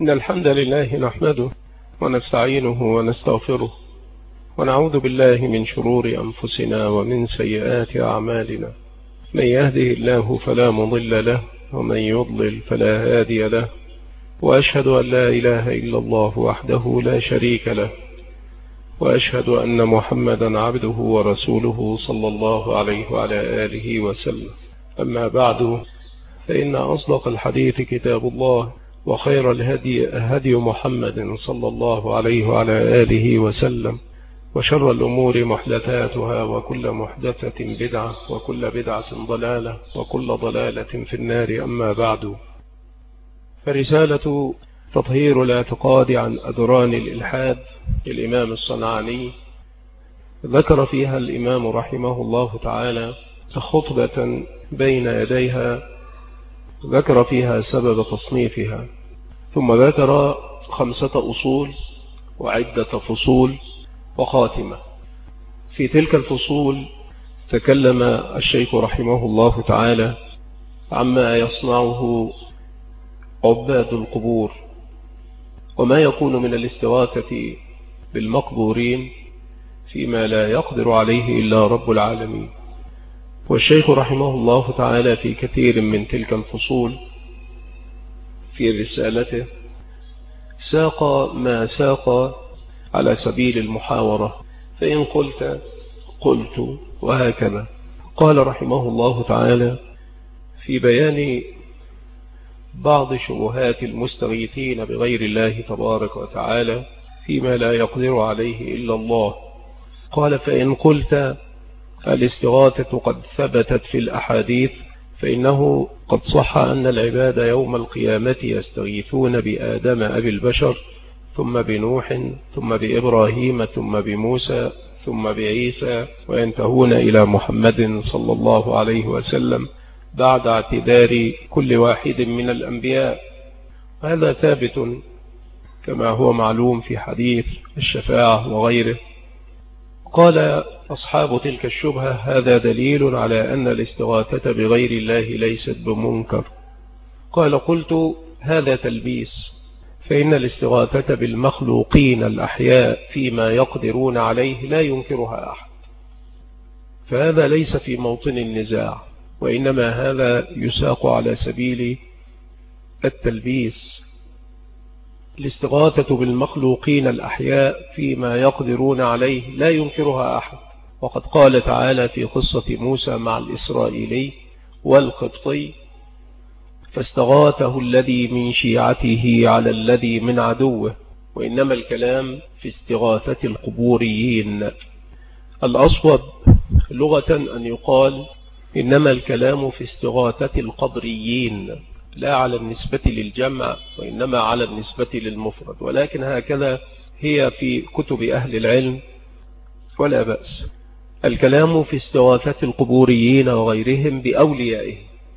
إن الحمد لله نحمده ونستعينه ونستغفره ونعوذ بالله من شرور أنفسنا ومن سيئات أعمالنا. من يهده الله فلا مضل له ومن يضلل فلا هادي له، وأشهد أن لا إله إلا الله وحده لا شريك له، وأشهد أن محمدا عبده ورسوله صلى الله عليه وعلى آله وسلم. أما بعد، فإن أصدق الحديث كتاب الله، وخير الهدي هدي محمد صلى الله عليه وعلى آله وسلم، وشر الأمور محدثاتها، وكل محدثة بدعة، وكل بدعة ضلالة، وكل ضلالة في النار. أما بعد، فرسالة تطهير الاعتقاد عن أدران الإلحاد للإمام الصنعاني، ذكر فيها الإمام رحمه الله تعالى خطبة بين يديها ذكر فيها سبب تصنيفها، ثم ذكر 5 أصول وعدة فصول وخاتمة. في تلك الفصول تكلم الشيخ رحمه الله تعالى عما يصنعه عباد القبور، وما يكون من الاستغاثة بالمقبورين فيما لا يقدر عليه إلا رب العالمين. والشيخ رحمه الله تعالى في كثير من تلك الفصول في رسالته ساق ما ساق على سبيل المحاورة، فإن قلت وهكذا. قال رحمه الله تعالى في بيان بعض شبهات المستغيثين بغير الله تبارك وتعالى فيما لا يقدر عليه إلا الله، قال: فإن قلت الاستغاثة قد ثبتت في الأحاديث، فإنه قد صح أن العباد يوم القيامة يستغيثون بآدم أبي البشر، ثم بنوح، ثم بإبراهيم، ثم بموسى، ثم بعيسى، وينتهون إلى محمد صلى الله عليه وسلم بعد اعتذار كل واحد من الأنبياء. هذا ثابت كما هو معلوم في حديث الشفاعة وغيره. قال أصحاب تلك الشبهة: هذا دليل على أن الاستغاثة بغير الله ليست بمنكر. قال: قلت: هذا تلبيس، فإن الاستغاثة بالمخلوقين الأحياء فيما يقدرون عليه لا ينكرها أحد، فهذا ليس في موطن النزاع، وإنما هذا يساق على سبيل التلبيس. الاستغاثة بالمخلوقين الأحياء فيما يقدرون عليه لا ينكرها أحد، وقد قال تعالى في قصة موسى مع الإسرائيلي والقبطي: فاستغاثه الذي من شيعته على الذي من عدوه. وإنما الكلام في استغاثة القبوريين. الأصوب لغة أن يقال إنما الكلام في استغاثة القبريين، لا على النسبة للجمع، وإنما على النسبة للمفرد، ولكن هكذا هي في كتب أهل العلم ولا بأس. الكلام في استغاثة القبوريين وغيرهم بأوليائهم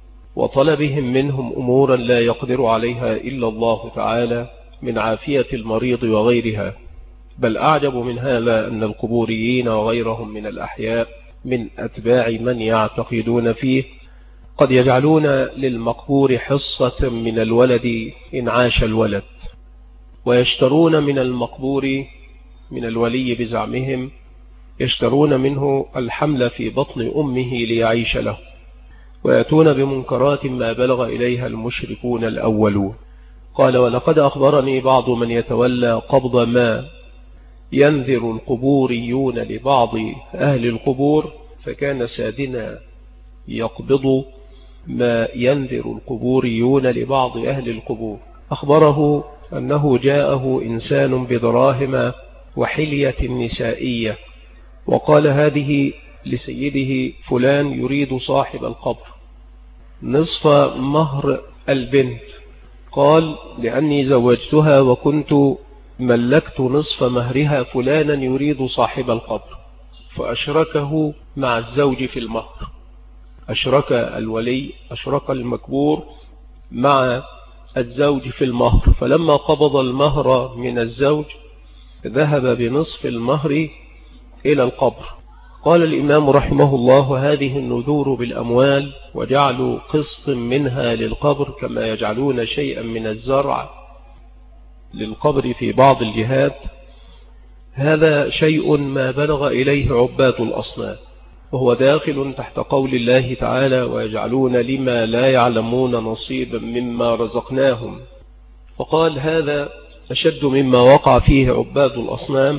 وطلبهم منهم أمورا لا يقدر عليها إلا الله تعالى من عافية المريض وغيرها. بل أعجب من هذا أن القبوريين وغيرهم من الأحياء من أتباع من يعتقدون فيه قد يجعلون للمقبور حصة من الولد إن عاش الولد، ويشترون من المقبور من الولي بزعمهم يشترون منه الحمل في بطن أمه ليعيش له، ويأتون بمنكرات ما بلغ إليها المشركون الأولون. قال: ولقد أخبرني بعض من يتولى قبض ما ينذر القبوريون لبعض أهل القبور، فكان سادنا يقبض ما ينذر القبوريون لبعض أهل القبور. أخبره أنه جاءه إنسان بدراهم وحلية نسائية، وقال: هذه لسيده فلان يريد صاحب القبر نصف مهر البنت. قال: لأني زوجتها وكنت ملكت نصف مهرها فلانا يريد صاحب القبر، فأشركه مع الزوج في المهر. أشرك الولي، أشرك المكبور مع الزوج في المهر، فلما قبض المهر من الزوج ذهب بنصف المهر إلى القبر. قال الإمام رحمه الله: هذه النذور بالأموال وجعلوا قسط منها للقبر كما يجعلون شيئا من الزرع للقبر في بعض الجهات، هذا شيء ما بلغ إليه عباد الأصنام، وهو داخل تحت قول الله تعالى: ويجعلون لما لا يعلمون نصيبا مما رزقناهم. فقال هذا أشد مما وقع فيه عباد الأصنام،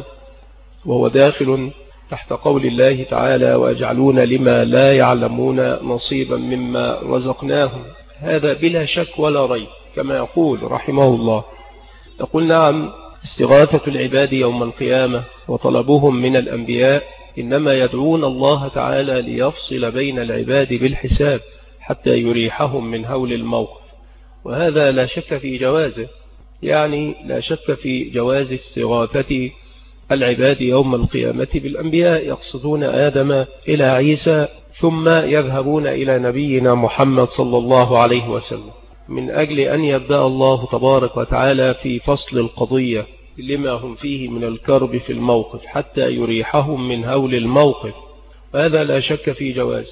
وهو داخل تحت قول الله تعالى: ويجعلون لما لا يعلمون نصيبا مما رزقناهم. هذا بلا شك ولا ريب كما يقول رحمه الله. يقول: نعم، استغاثة العباد يوم القيامة وطلبهم من الأنبياء إنما يدعون الله تعالى ليفصل بين العباد بالحساب حتى يريحهم من هول الموقف، وهذا لا شك في جوازه، يعني لا شك في جواز استغاثة العباد يوم القيامة بالأنبياء، يقصدون آدم إلى عيسى ثم يذهبون إلى نبينا محمد صلى الله عليه وسلم، من أجل أن يبدأ الله تبارك وتعالى في فصل القضية لما هم فيه من الكرب في الموقف حتى يريحهم من هول الموقف، وهذا لا شك في جواز.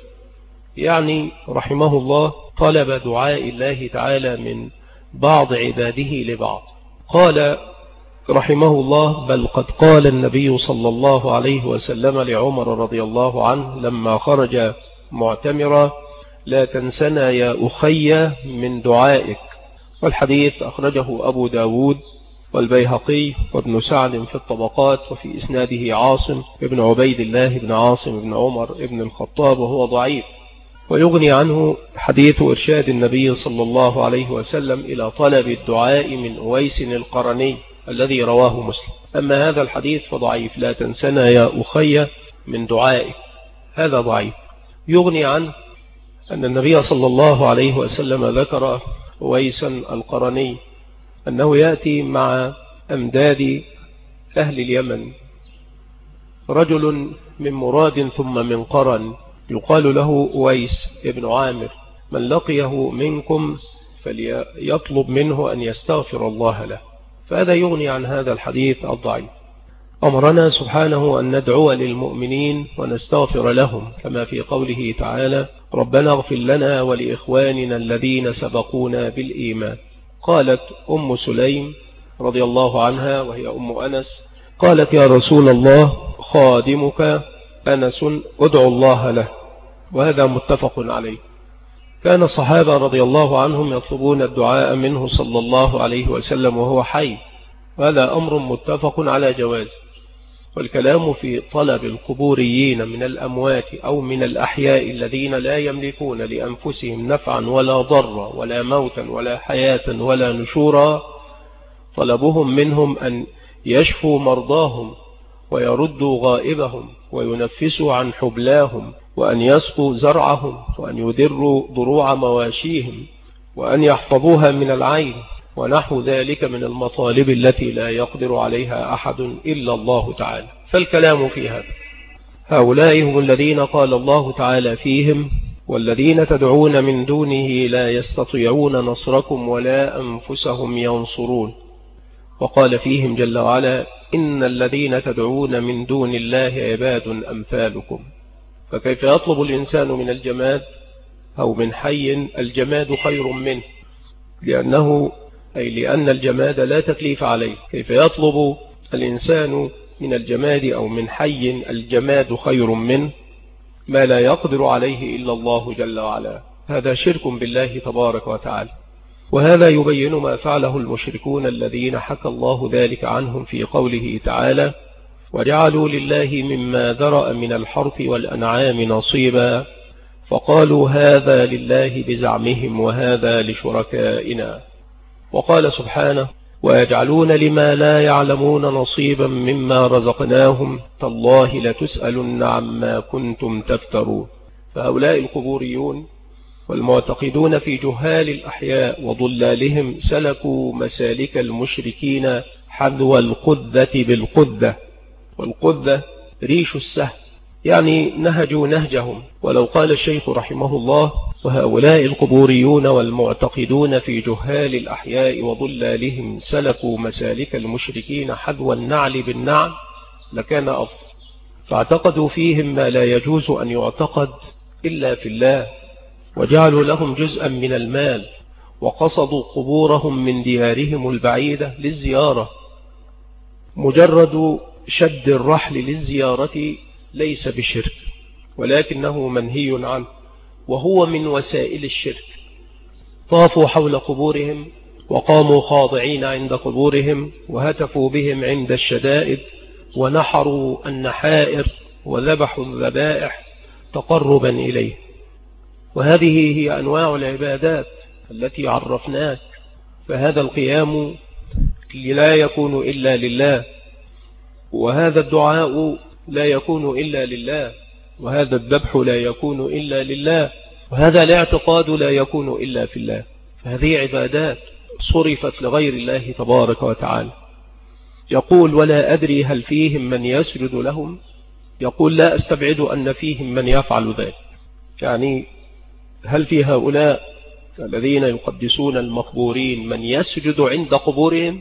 يعني رحمه الله طلب دعاء الله تعالى من بعض عباده لبعض. قال رحمه الله: بل قد قال النبي صلى الله عليه وسلم لعمر رضي الله عنه لما خرج معتمرا: لا تنسنا يا أخي من دعائك. والحديث أخرجه أبو داود والبيهقي وابن سعد في الطبقات، وفي إسناده عاصم ابن عبيد الله بن عاصم بن عمر ابن الخطاب، وهو ضعيف. ويغني عنه حديث إرشاد النبي صلى الله عليه وسلم إلى طلب الدعاء من أويس القرني الذي رواه مسلم. أما هذا الحديث فضعيف: لا تنسنا يا أخي من دعائك، هذا ضعيف. يغني عنه أن النبي صلى الله عليه وسلم ذكر أويسا القرني أنه يأتي مع أمداد أهل اليمن رجل من مراد ثم من قرن يقال له أويس ابن عامر، من لقيه منكم فليطلب منه أن يستغفر الله له. فهذا يغني عن هذا الحديث الضعيف. أمرنا سبحانه أن ندعو للمؤمنين ونستغفر لهم، كما في قوله تعالى: ربنا اغفر لنا ولإخواننا الذين سبقونا بالإيمان. قالت أم سليم رضي الله عنها وهي أم أنس: قالت يا رسول الله خادمك أنس ادعو الله له. وهذا متفق عليه. كان الصحابة رضي الله عنهم يطلبون الدعاء منه صلى الله عليه وسلم وهو حي، وهذا أمر متفق على جوازه. والكلام في طلب القبوريين من الأموات أو من الأحياء الذين لا يملكون لأنفسهم نفعا ولا ضرا ولا موتا ولا حياة ولا نشورا، طلبهم منهم أن يشفوا مرضاهم ويردوا غائبهم وينفسوا عن حبلاهم وأن يسقوا زرعهم وأن يدروا ضروع مواشيهم وأن يحفظوها من العين ونحو ذلك من المطالب التي لا يقدر عليها أحد إلا الله تعالى. فالكلام في هذا. هؤلاء هم الذين قال الله تعالى فيهم: والذين تدعون من دونه لا يستطيعون نصركم ولا أنفسهم ينصرون. وقال فيهم جل وعلا: إن الذين تدعون من دون الله عباد أمثالكم. فكيف يطلب الإنسان من الجماد أو من حي الجماد خير منه، لأن الجماد لا تكليف عليه. كيف يطلب الإنسان من الجماد أو من حي الجماد خير منه ما لا يقدر عليه إلا الله جل وعلا؟ هذا شرك بالله تبارك وتعالى. وهذا يبين ما فعله المشركون الذين حكى الله ذلك عنهم في قوله تعالى: وجعلوا لله مما ذرأ من الحرث والأنعام نصيبا فقالوا هذا لله بزعمهم وهذا لشركائنا. وقال سبحانه: ويجعلون لما لا يعلمون نصيبا مما رزقناهم تالله لتسألن عما كنتم تفترون. فهؤلاء القبوريون والمعتقدون في جهال الأحياء وضلالهم سلكوا مسالك المشركين حذو القذة بالقذة، والقذة ريش السهم، يعني نهجوا نهجهم. ولو قال الشيخ رحمه الله: وهؤلاء القبوريون والمعتقدون في جهال الأحياء وضلالهم سلكوا مسالك المشركين حذو النعل بالنعل، لكان أفضل. فاعتقدوا فيهم ما لا يجوز أن يعتقد إلا في الله، وجعلوا لهم جزءا من المال وقصدوا قبورهم من ديارهم البعيدة للزيارة. مجرد شد الرحل للزيارة ليس بشرك، ولكنه منهي عنه، وهو من وسائل الشرك. طافوا حول قبورهم وقاموا خاضعين عند قبورهم وهتفوا بهم عند الشدائد ونحروا النحائر وذبحوا الذبائح تقربا إليه. وهذه هي أنواع العبادات التي عرفناك. فهذا القيام لا يكون إلا لله، وهذا الدعاء لا يكون إلا لله، وهذا الذبح لا يكون إلا لله، وهذا الاعتقاد لا يكون إلا في الله. فهذه عبادات صرفت لغير الله تبارك وتعالى. يقول ولا أدري هل فيهم من يسجد لهم، يقول لا أستبعد أن فيهم من يفعل ذلك. يعني هل في هؤلاء الذين يقدسون المقبورين من يسجد عند قبورهم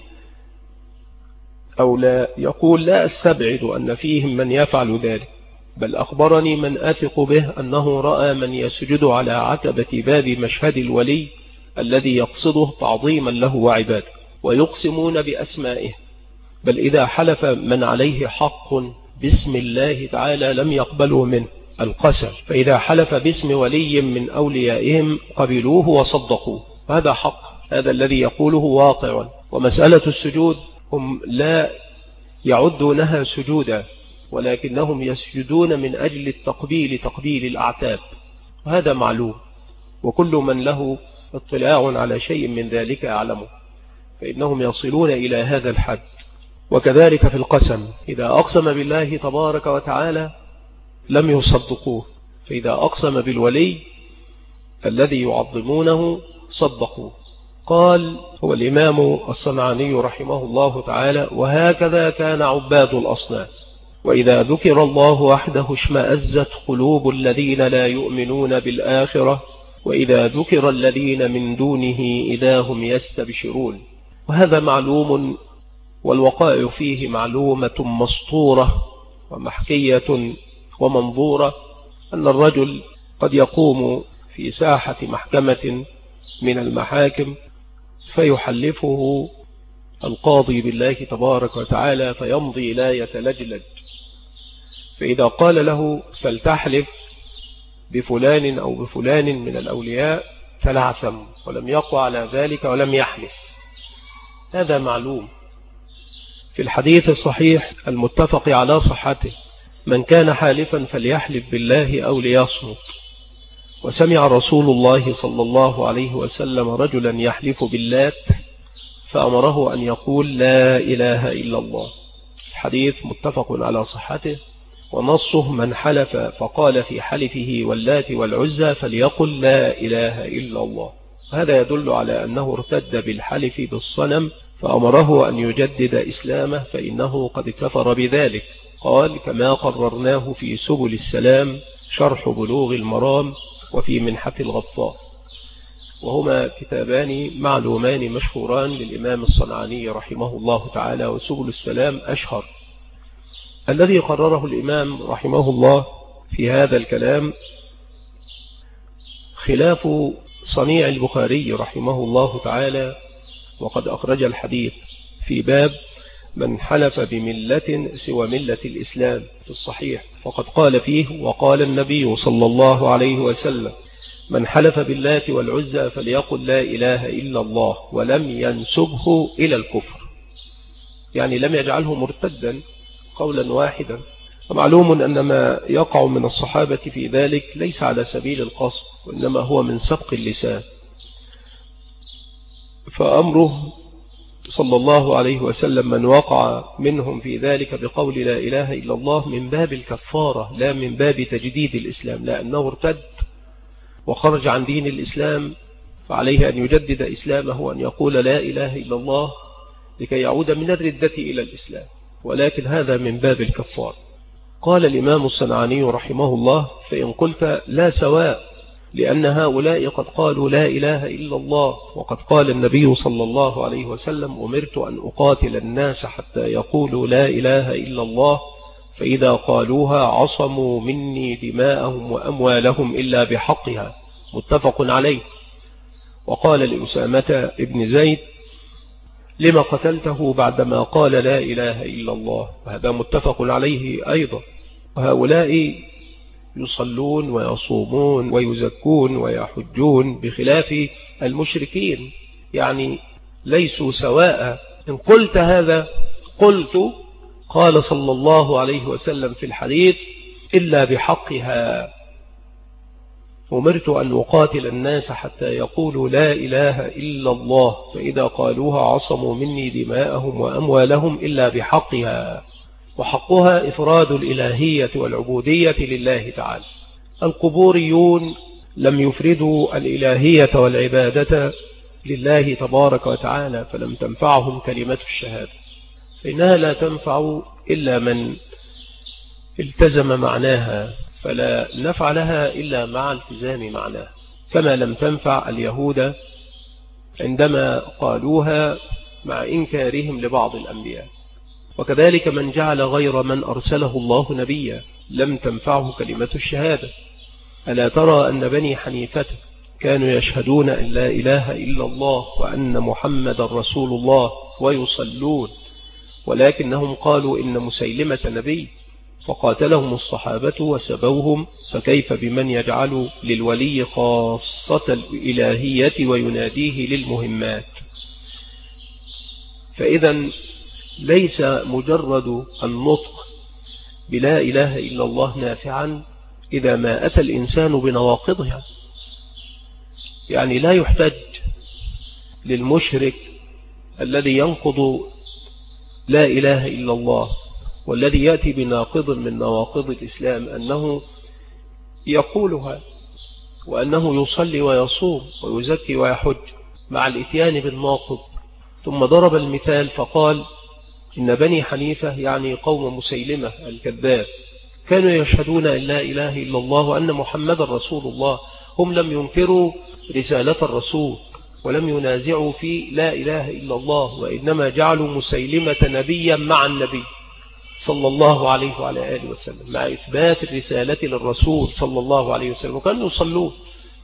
أو لا؟ يقول لا أستبعد أن فيهم من يفعل ذلك، بل أخبرني من أثق به أنه رأى من يسجد على عتبة باب مشهد الولي الذي يقصده تعظيما له وعباده، ويقسمون بأسمائه، بل إذا حلف من عليه حق باسم الله تعالى لم يقبلوا منه القسم، فإذا حلف باسم ولي من أوليائهم قبلوه وصدقوه. هذا حق، هذا الذي يقوله واقع. ومسألة السجود هم لا يعدونها سجودا، ولكنهم يسجدون من أجل التقبيل، تقبيل الأعتاب، وهذا معلوم، وكل من له اطلاع على شيء من ذلك يعلمه، فإنهم يصلون إلى هذا الحد. وكذلك في القسم، إذا أقسم بالله تبارك وتعالى لم يصدقوه، فإذا أقسم بالولي الذي يعظمونه صدقوه. قال هو الإمام الصنعاني رحمه الله تعالى وهكذا كان عباد الأصنام، وإذا ذكر الله وحده اشمأزت قلوب الذين لا يؤمنون بالآخرة، وإذا ذكر الذين من دونه إذا هم يستبشرون. وهذا معلوم، والوقائع فيه معلومة مسطورة ومحكية ومنظورة، أن الرجل قد يقوم في ساحة محكمة من المحاكم فيحلفه القاضي بالله تبارك وتعالى فيمضي لا يتلجلج، فإذا قال له فلتحلف بفلان أو بفلان من الأولياء فلعثم، ولم يقع على ذلك ولم يحلف. هذا معلوم. في الحديث الصحيح المتفق على صحته من كان حالفا فليحلف بالله أو ليصمت. وسمع رسول الله صلى الله عليه وسلم رجلا يحلف باللات فأمره أن يقول لا إله إلا الله. الحديث متفق على صحته، ونصه من حلف فقال في حلفه واللات والعزى فليقل لا إله إلا الله. هذا يدل على أنه ارتد بالحلف بالصنم، فأمره أن يجدد إسلامه فإنه قد كفر بذلك. قال كما قررناه في سبل السلام شرح بلوغ المرام وفي منحة الغفار، وهما كتابان معلومان مشهوران للإمام الصنعاني رحمه الله تعالى، وسبل السلام أشهر. الذي قرره الإمام رحمه الله في هذا الكلام خلاف صنيع البخاري رحمه الله تعالى، وقد أخرج الحديث في باب من حلف بملة سوى ملة الإسلام في الصحيح، فقد قال فيه وقال النبي صلى الله عليه وسلم من حلف باللات والعزى فليقل لا إله إلا الله ولم ينسبه إلى الكفر، يعني لم يجعله مرتدا قولا واحدا. ومعلوم أن ما يقع من الصحابة في ذلك ليس على سبيل القصد، وإنما هو من سبق اللسان، فأمره صلى الله عليه وسلم من وقع منهم في ذلك بقول لا إله إلا الله من باب الكفارة لا من باب تجديد الإسلام، لأنه ارتد وخرج عن دين الإسلام، فعليه أن يجدد إسلامه وأن يقول لا إله إلا الله لكي يعود من الردة إلى الإسلام، ولكن هذا من باب الكفار. قال الإمام الصنعاني رحمه الله فإن قلت لا سواء، لأن هؤلاء قد قالوا لا إله إلا الله، وقد قال النبي صلى الله عليه وسلم أمرت أن أقاتل الناس حتى يقولوا لا إله إلا الله، فإذا قالوها عصموا مني دماءهم وأموالهم إلا بحقها، متفق عليه. وقال لأسامة ابن زيد: لما قتلته بعدما قال لا إله إلا الله؟ وهذا متفق عليه أيضا. وهؤلاء يصلون ويصومون ويزكون ويحجون بخلاف المشركين، يعني ليسوا سواء. إن قلت هذا قلت: قال صلى الله عليه وسلم في الحديث: إلا بحقها أمرت أن أقاتل الناس حتى يقولوا لا إله إلا الله، فإذا قالوها عصموا مني دماءهم وأموالهم إلا بحقها. وحقها إفراد الإلهية والعبودية لله تعالى. القبوريون لم يفردوا الإلهية والعبادة لله تبارك وتعالى، فلم تنفعهم كلمة الشهادة، فإنها لا تنفع إلا من التزم معناها، فلا نفع لها إلا مع التزام معناها، كما لم تنفع اليهود عندما قالوها مع إنكارهم لبعض الأنبياء. وكذلك من جعل غير من أرسله الله نبيا لم تنفعه كلمة الشهادة. ألا ترى أن بني حنيفة كانوا يشهدون أن لا إله إلا الله وأن محمد رسول الله ويصلون، ولكنهم قالوا إن مسيلمة نبي، فقاتلهم الصحابة وسبوهم، فكيف بمن يجعل للولي خاصة الإلهية ويناديه للمهمات؟ فإذا ليس مجرد النطق بلا إله إلا الله نافعا إذا ما أتى الإنسان بنواقضها. يعني لا يحتج للمشرك الذي ينقض لا إله إلا الله والذي يأتي بناقض من نواقض الإسلام أنه يقولها، وأنه يصلي ويصوم ويزكي ويحج مع الإتيان بالناقض. ثم ضرب المثال فقال: إن بني حنيفة يعني قوم مسيلمة الكذاب كانوا يشهدون أن لا إله إلا الله وأن محمد رسول الله. هم لم ينكروا رسالة الرسول ولم ينازعوا في لا إله إلا الله، وإنما جعلوا مسيلمة نبيا مع النبي صلى الله عليه وعلى آله وسلم، مع إثبات الرسالة للرسول صلى الله عليه وسلم، وكانوا يصلون،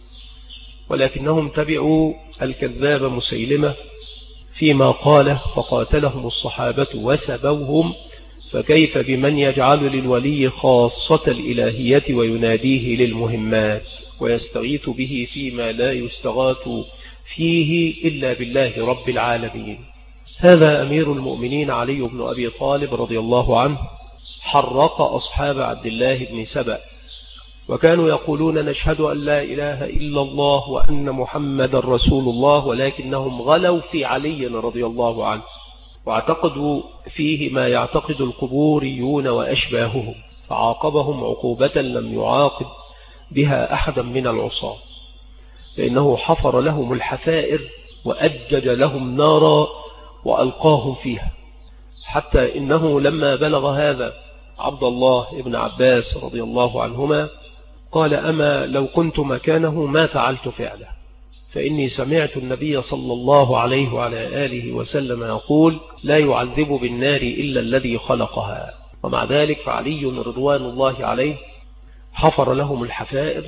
ولكنهم تبعوا الكذاب مسيلمة فيما قاله فقاتلهم الصحابة وسبوهم، فكيف بمن يجعل للولي خاصة الإلهية ويناديه للمهمات ويستغيث به فيما لا يستغاث فيه إلا بالله رب العالمين. هذا أمير المؤمنين علي بن أبي طالب رضي الله عنه حرق أصحاب عبد الله بن سبأ، وكانوا يقولون: نشهد أن لا إله إلا الله وأن محمد رسول الله، ولكنهم غلوا في علي رضي الله عنه واعتقدوا فيه ما يعتقد القبوريون وأشباههم، فعاقبهم عقوبة لم يعاقب بها أحدا من العصاة، لأنه حفر لهم الحفائر وأجج لهم نارا وألقاهم فيها، حتى إنه لما بلغ هذا عبد الله بن عباس رضي الله عنهما قال: أما لو كنت مكانه ما فعلت فعله، فإني سمعت النبي صلى الله عليه وعلى آله وسلم يقول: لا يعذب بالنار إلا الذي خلقها. ومع ذلك فعلي رضوان الله عليه حفر لهم الحفائر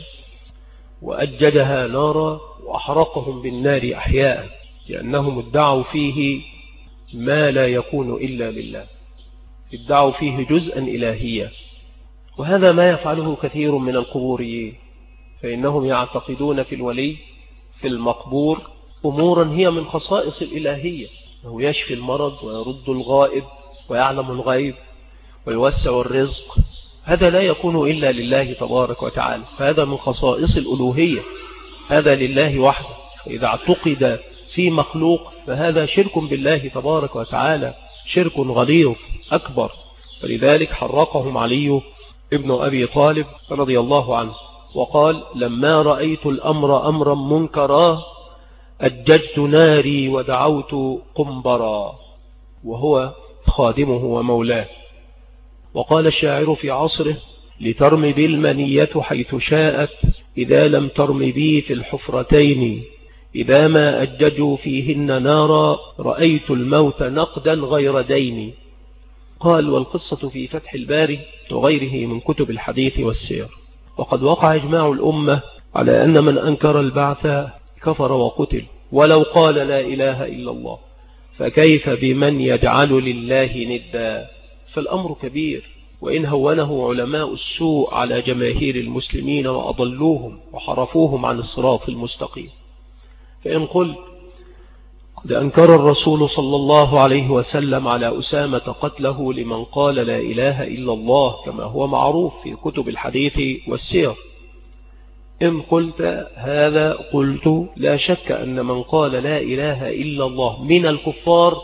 وأججها نارا وأحرقهم بالنار أحياء، لأنهم ادعوا فيه ما لا يكون إلا لله، ادعوا فيه جزءا إلهية. وهذا ما يفعله كثير من القبوريين، فإنهم يعتقدون في الولي في المقبور أمورا هي من خصائص الإلهية، أنه يشفي المرض ويرد الغائب ويعلم الغيب ويوسع الرزق. هذا لا يكون إلا لله تبارك وتعالى، فهذا من خصائص الألوهية، هذا لله وحده. إذا اعتقد في مخلوق فهذا شرك بالله تبارك وتعالى، شرك غليظ أكبر. فلذلك حرقهم علي ابن أبي طالب رضي الله عنه، وقال: لما رأيت الأمر أمرا منكرا أججت ناري ودعوت قنبرا، وهو خادمه ومولاه. وقال الشاعر في عصره: لترم بي المنية حيث شاءت إذا لم ترم بي في الحفرتين، إذا ما أججوا فيهن نارا رأيت الموت نقدا غير دين. قال: والقصة في فتح الباري وغيره من كتب الحديث والسير. وقد وقع إجماع الأمة على أن من أنكر البعث كفر وقتل ولو قال لا إله إلا الله، فكيف بمن يجعل لله ندا؟ فالأمر كبير، وإن هونه علماء السوء على جماهير المسلمين وأضلوهم وحرفوهم عن الصراط المستقيم. فإن قلت قد أنكر الرسول صلى الله عليه وسلم على أسامة قتله لمن قال لا إله إلا الله كما هو معروف في كتب الحديث والسير، إن قلت هذا قلت لا شك أن من قال لا إله إلا الله من الكفار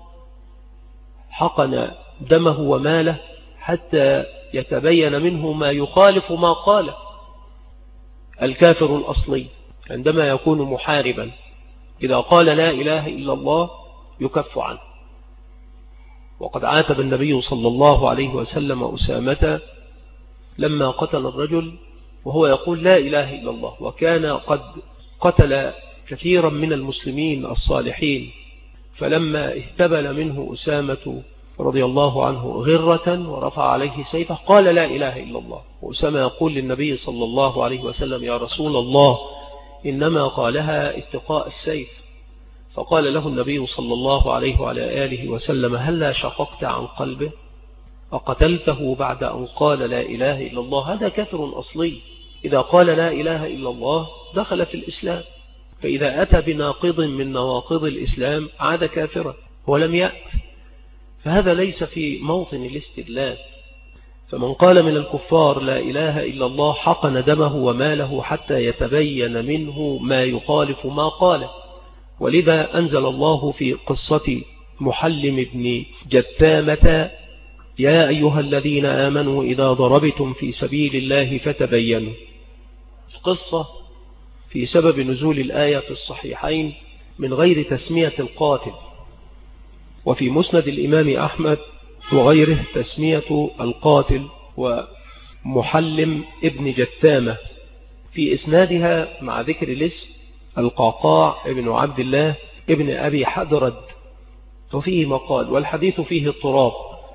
حقن دمه وماله حتى يتبين منه ما يخالف ما قال. الكافر الأصلي عندما يكون محاربا إذا قال لا إله إلا الله يكف عنه. وقد عاتب النبي صلى الله عليه وسلم أسامة لما قتل الرجل وهو يقول لا إله إلا الله، وكان قد قتل كثيرا من المسلمين الصالحين، فلما اهتبل منه أسامة رضي الله عنه غرة ورفع عليه سيفه قال لا إله إلا الله، وأسامة يقول للنبي صلى الله عليه وسلم يا رسول الله إنما قالها اتقاء السيف، فقال له النبي صلى الله عليه وعلى آله وسلم هلا شققت عن قلبه أقتلته بعد أن قال لا إله إلا الله؟ هذا كافر أصلي، إذا قال لا إله إلا الله دخل في الإسلام، فإذا أتى بناقض من نواقض الإسلام عاد كافرا ولم يأت، فهذا ليس في موطن الاستدلال. فمن قال من الكفار لا إله إلا الله حقن دمه وماله حتى يتبين منه ما يخالف ما قاله. ولذا أنزل الله في قصة محلم بن جتامة يا أيها الذين آمنوا إذا ضربتم في سبيل الله فتبينوا. قصة في سبب نزول الآية في الصحيحين من غير تسمية القاتل، وفي مسند الإمام أحمد وغيره تسمية القاتل ومحلم ابن جتامة، في إسنادها مع ذكر الاسم القعقاع ابن عبد الله ابن أبي حدرد، وفيه مقال والحديث فيه اضطراب،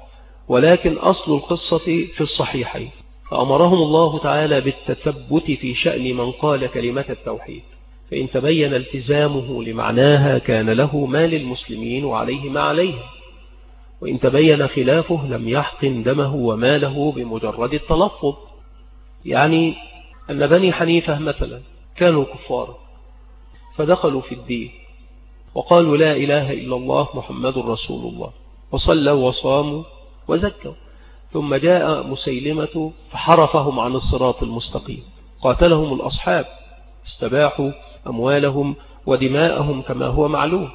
ولكن أصل القصة في الصحيحين. فأمرهم الله تعالى بالتثبت في شأن من قال كلمة التوحيد، فإن تبين التزامه لمعناها كان له ما للمسلمين وعليه ما عليهم، وإن تبين خلافه لم يحقن دمه وماله بمجرد التلفظ. يعني أن بني حنيفة مثلا كانوا كفارا فدخلوا في الدين وقالوا لا إله إلا الله محمد رسول الله، وصلوا وصاموا وزكوا، ثم جاء مسيلمة فحرفهم عن الصراط المستقيم، قاتلهم الأصحاب، استباحوا أموالهم ودماءهم كما هو معلوم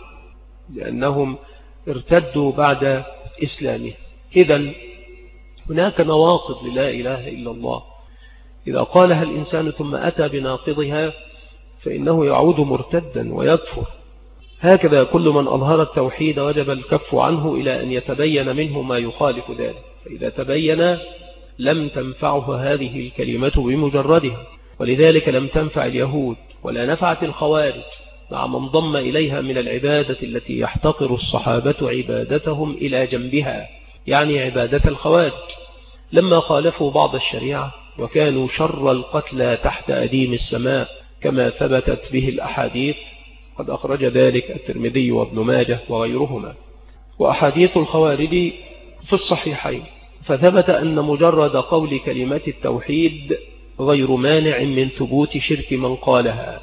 لأنهم ارتدوا بعد إسلامه. إذن هناك نواقض للا إله إلا الله، إذا قالها الإنسان ثم أتى بناقضها فإنه يعود مرتدا ويكفر. هكذا كل من أظهر التوحيد وجب الكف عنه إلى أن يتبين منه ما يخالف ذلك، فإذا تبين لم تنفعه هذه الكلمة بمجردها، ولذلك لم تنفع اليهود ولا نفعت الخوارج مع من ضم إليها من العبادة التي يحتقر الصحابة عبادتهم إلى جنبها، يعني عبادة الخوارج، لما خالفوا بعض الشريعة وكانوا شر القتلى تحت أديم السماء كما ثبتت به الأحاديث، قد أخرج ذلك الترمذي وابن ماجه وغيرهما. وأحاديث الخوارج في الصحيحين، فثبت أن مجرد قول كلمة التوحيد غير مانع من ثبوت شرك من قالها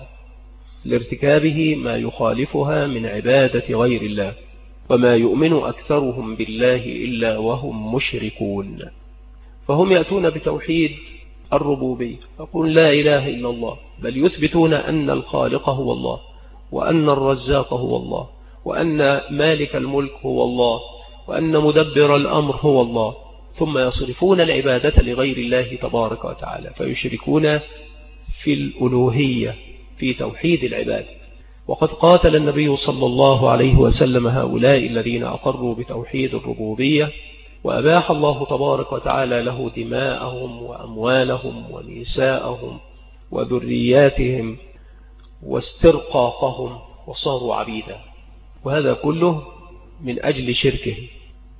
لارتكابه ما يخالفها من عبادة غير الله، وما يؤمن أكثرهم بالله إلا وهم مشركون. فهم يأتون بتوحيد الربوبية، يقول لا إله إلا الله، بل يثبتون أن الخالق هو الله، وأن الرزاق هو الله، وأن مالك الملك هو الله، وأن مدبر الأمر هو الله، ثم يصرفون العبادة لغير الله تبارك وتعالى، فيشركون في الألوهية في توحيد العبادة. وقد قاتل النبي صلى الله عليه وسلم هؤلاء الذين أقروا بتوحيد الربوبية، وأباح الله تبارك وتعالى له دماءهم وأموالهم ونساءهم وذرياتهم واسترقاقهم وصاروا عبيدا، وهذا كله من أجل شركه.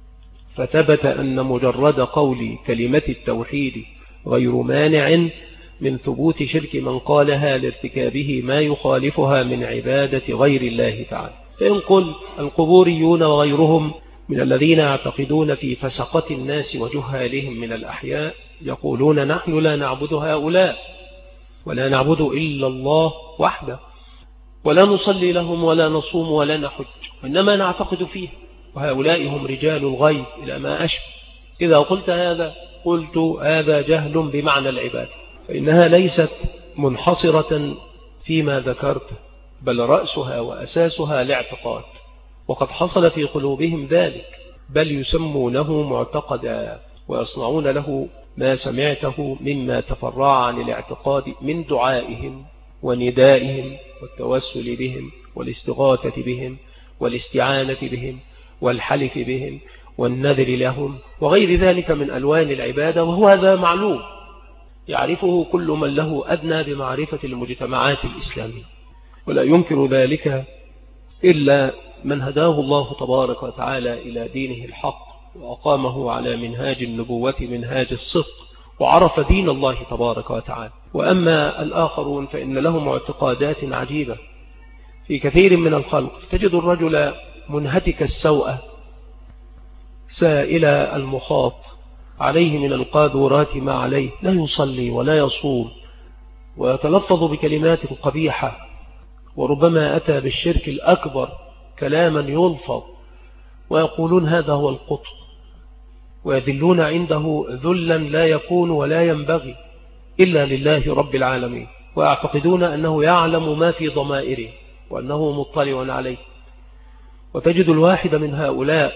فثبت أن مجرد قول كلمة التوحيد غير مانع من ثبوت شرك من قالها لارتكابه ما يخالفها من عبادة غير الله تعالى. فإن قل القبوريون وغيرهم من الذين يعتقدون في فسقة الناس وجهالهم من الأحياء يقولون نحن لا نعبد هؤلاء ولا نعبد إلا الله وحده ولا نصلي لهم ولا نصوم ولا نحج وإنما نعتقد فيه وهؤلاء هم رجال الغيب إلى ما أشبه. إذا قلت هذا قلت هذا جهل بمعنى العبادة، فإنها ليست منحصرة فيما ذكرت، بل رأسها وأساسها الاعتقاد، وقد حصل في قلوبهم ذلك، بل يسمونه معتقدا ويصنعون له ما سمعته مما تفرع عن الاعتقاد من دعائهم وندائهم والتوسل بهم والاستغاثة بهم والاستعانة بهم والحلف بهم والنذر لهم وغير ذلك من ألوان العبادة، وهو هذا معلوم يعرفه كل من له أدنى بمعرفة المجتمعات الإسلامية، ولا ينكر ذلك إلا من هداه الله تبارك وتعالى إلى دينه الحق وأقامه على منهاج النبوة منهاج الصدق وعرف دين الله تبارك وتعالى. وأما الآخرون فإن لهم اعتقادات عجيبة في كثير من الخلق، تجد الرجل منهتك السوء سائل المخاط عليه من القاذورات ما عليه، لا يصلي ولا يصوم ويتلفظ بكلمات قبيحة، وربما أتى بالشرك الأكبر كلاما يلفظ، ويقولون هذا هو القطب، ويذلون عنده ذلا لا يكون ولا ينبغي إلا لله رب العالمين، ويعتقدون أنه يعلم ما في ضمائره وأنه مطلع عليه. وتجد الواحد من هؤلاء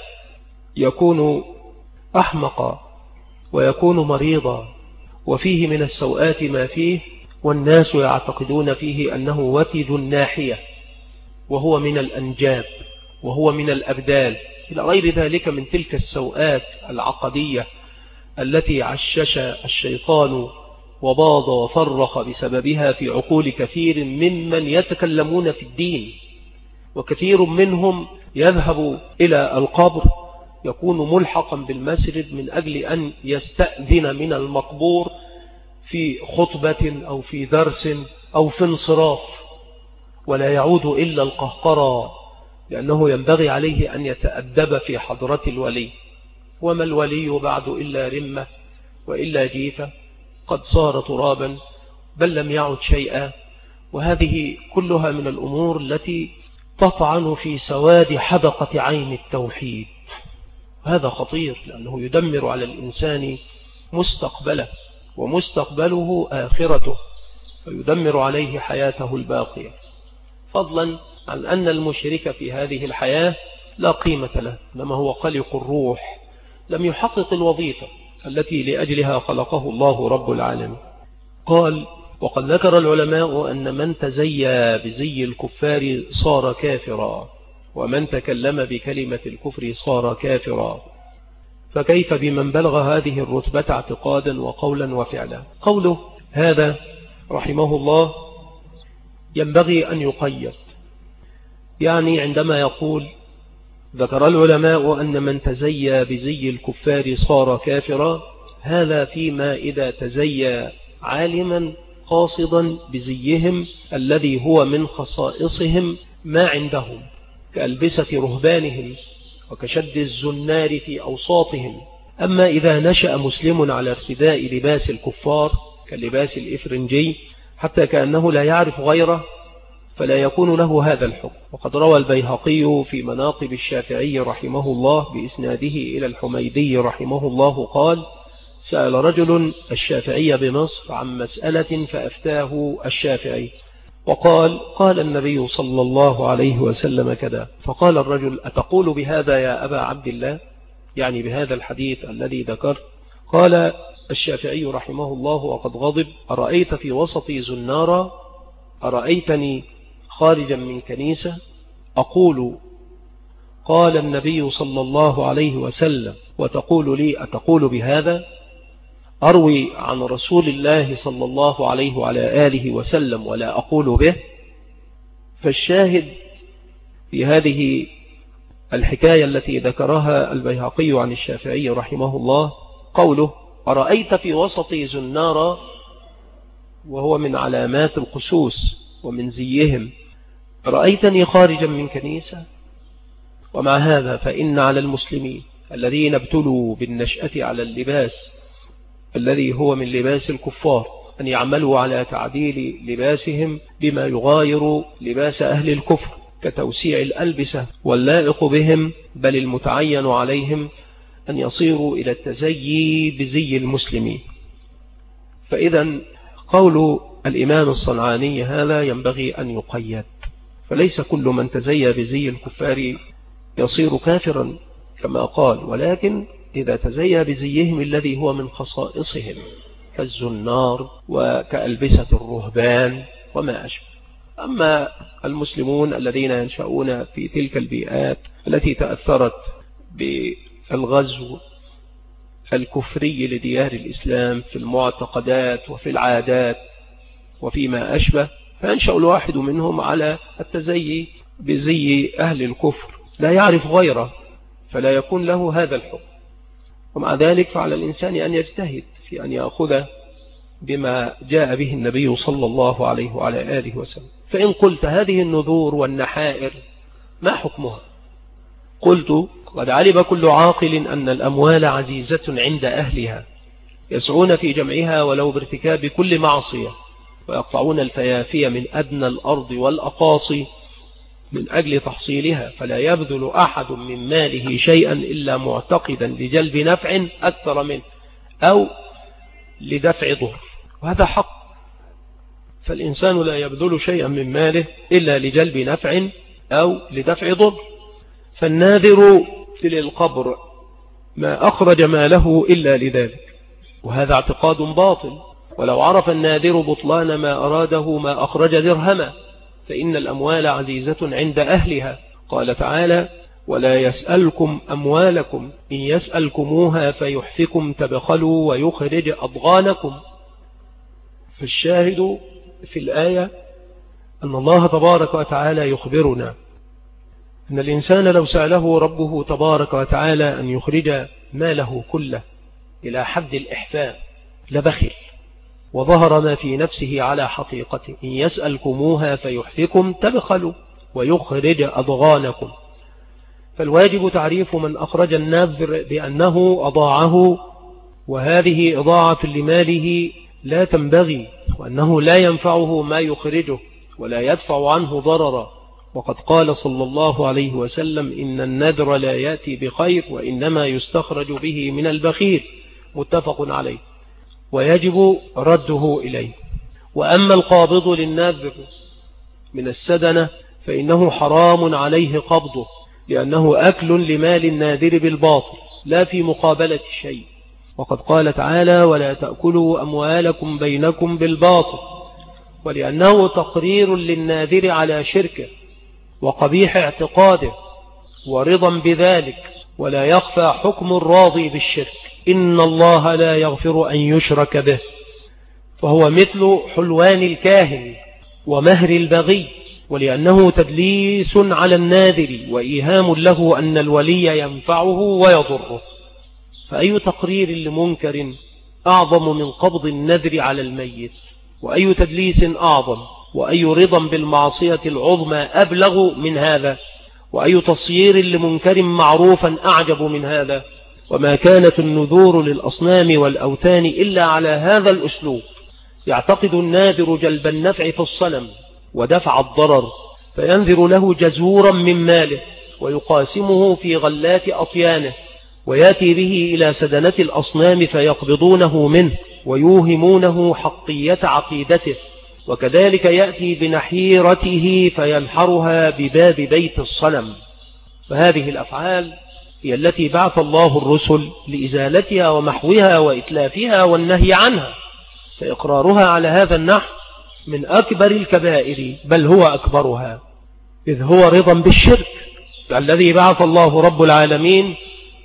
يكون أحمق ويكون مريضا وفيه من السوءات ما فيه، والناس يعتقدون فيه أنه وتد الناحية وهو من الأنجاب وهو من الأبدال إلى غير ذلك من تلك السوءات العقدية التي عشش الشيطان وباض وفرخ بسببها في عقول كثير ممن يتكلمون في الدين. وكثير منهم يذهب إلى القبر يكون ملحقا بالمسجد من أجل أن يستأذن من المقبور في خطبة أو في درس أو في انصراف، ولا يعود إلا القهقرى، لأنه ينبغي عليه أن يتأدب في حضرة الولي. وما الولي بعد إلا رمة وإلا جيفة قد صار ترابا بل لم يعد شيئا. وهذه كلها من الأمور التي تطعن في سواد حدقة عين التوحيد. هذا خطير لأنه يدمر على الإنسان مستقبله ومستقبله آخرته، ويدمر عليه حياته الباقية، فضلا عن أن المشرك في هذه الحياة لا قيمة له، إنما هو قلق الروح، لم يحقق الوظيفة التي لأجلها خلقه الله رب العالمين. قال: وقد ذكر العلماء أن من تزيى بزي الكفار صار كافرا، ومن تكلم بكلمة الكفر صار كافرا، فكيف بمن بلغ هذه الرتبة اعتقادا وقولا وفعلا؟ قوله هذا رحمه الله ينبغي أن يقيد، يعني عندما يقول ذكر العلماء أن من تزيى بزي الكفار صار كافرا، هذا فيما إذا تزيى عالما قاصدا بزيهم الذي هو من خصائصهم ما عندهم كألبسة رهبانهم وكشد الزنار في أوساطهم. أما إذا نشأ مسلم على ارتداء لباس الكفار كاللباس الإفرنجي حتى كأنه لا يعرف غيره فلا يكون له هذا الحكم. وقد روى البيهقي في مناقب الشافعي رحمه الله بإسناده إلى الحميدي رحمه الله قال: سأل رجل الشافعي بمصر عن مسألة فأفتاه الشافعي وقال: قال النبي صلى الله عليه وسلم كذا. فقال الرجل: أتقول بهذا يا أبا عبد الله؟ يعني بهذا الحديث الذي ذكر. قال الشافعي رحمه الله وقد غضب: أرأيت في وسطي زنارا؟ أرأيتني خارجا من كنيسة أقول قال النبي صلى الله عليه وسلم وتقول لي أتقول بهذا؟ أروي عن رسول الله صلى الله عليه وعلى آله وسلم ولا أقول به. فالشاهد في هذه الحكاية التي ذكرها البيهقي عن الشافعي رحمه الله قوله: أرأيت في وسط زنارا؟ وهو من علامات القسوس ومن زيهم. رأيتني خارجا من كنيسة؟ ومع هذا فإن على المسلمين الذين ابتلوا بالنشأة على اللباس الذي هو من لباس الكفار أن يعملوا على تعديل لباسهم بما يغاير لباس أهل الكفر كتوسيع الألبسة واللائق بهم، بل المتعين عليهم أن يصيروا إلى التزيي بزي المسلمين. فإذا قول الإمام الصنعاني هذا ينبغي أن يقيد، فليس كل من تزيى بزي الكفار يصير كافرا كما قال، ولكن إذا تزيى بزيهم الذي هو من خصائصهم كالزنار وكألبسة الرهبان وما أشبه. أما المسلمون الذين ينشأون في تلك البيئات التي تأثرت بالغزو الكفري لديار الإسلام في المعتقدات وفي العادات وفيما أشبه، فينشأ الواحد منهم على التزيي بزي أهل الكفر لا يعرف غيره، فلا يكون له هذا الحكم. ومع ذلك فعلى الإنسان أن يجتهد في أن يأخذ بما جاء به النبي صلى الله عليه وعلى آله وسلم. فإن قلت هذه النذور والنحائر ما حكمها؟ قلت قد علم كل عاقل أن الأموال عزيزة عند أهلها، يسعون في جمعها ولو بارتكاب كل معصية، ويقطعون الفيافي من أدنى الأرض والأقاصي من أجل تحصيلها، فلا يبذل أحد من ماله شيئا إلا معتقدا لجلب نفع أكثر منه أو لدفع ضر، وهذا حق. فالإنسان لا يبذل شيئا من ماله إلا لجلب نفع أو لدفع ضر. فالناذر للقبر ما أخرج ماله إلا لذلك، وهذا اعتقاد باطل. ولو عرف الناذر بطلان ما أراده ما أخرج درهما، فإن الأموال عزيزة عند أهلها. قال تعالى: ولا يسألكم أموالكم إن يسألكموها فيحفكم تبخلوا ويخرج أضغانكم. فالشاهد في الآية أن الله تبارك وتعالى يخبرنا أن الإنسان لو سأله ربه تبارك وتعالى أن يخرج ماله كله إلى حد الإحفاء لبخل، وظهر ما في نفسه على حقيقته: إن يسألكموها فيحفكم تبخلوا ويخرج أضغانكم. فالواجب تعريف من أخرج النذر بأنه أضاعه، وهذه إضاعة لماله لا تنبغي، وأنه لا ينفعه ما يخرجه ولا يدفع عنه ضررا. وقد قال صلى الله عليه وسلم: إن النذر لا يأتي بخير وإنما يستخرج به من البخيل، متفق عليه، ويجب رده إليه. وأما القابض للنذر من السدنة فإنه حرام عليه قبضه، لأنه أكل لمال الناذر بالباطل لا في مقابلة الشيء. وقد قال تعالى: ولا تأكلوا أموالكم بينكم بالباطل، ولأنه تقرير للناذر على شركه وقبيح اعتقاده ورضا بذلك، ولا يخفى حكم الراضي بالشرك: إن الله لا يغفر أن يشرك به. فهو مثل حلوان الكاهن ومهر البغي، ولأنه تدليس على الناذر وإيهام له أن الولي ينفعه ويضره. فأي تقرير لمنكر أعظم من قبض النذر على الميت؟ وأي تدليس أعظم؟ وأي رضا بالمعصية العظمى أبلغ من هذا؟ وأي تصيير لمنكر معروفا أعجب من هذا؟ وما كانت النذور للأصنام والأوثان إلا على هذا الأسلوب: يعتقد الناذر جلب النفع في الصنم ودفع الضرر، فينذر له جزورا من ماله ويقاسمه في غلات أطيانه، ويأتي به إلى سدنة الأصنام فيقبضونه منه ويوهمونه حقية عقيدته. وكذلك يأتي بنحيرته فينحرها بباب بيت الصنم. فهذه الأفعال هي التي بعث الله الرسل لإزالتها ومحوها وإتلافها والنهي عنها، فإقرارها على هذا النحو من أكبر الكبائر، بل هو أكبرها، إذ هو رضا بالشرك الذي بعث الله رب العالمين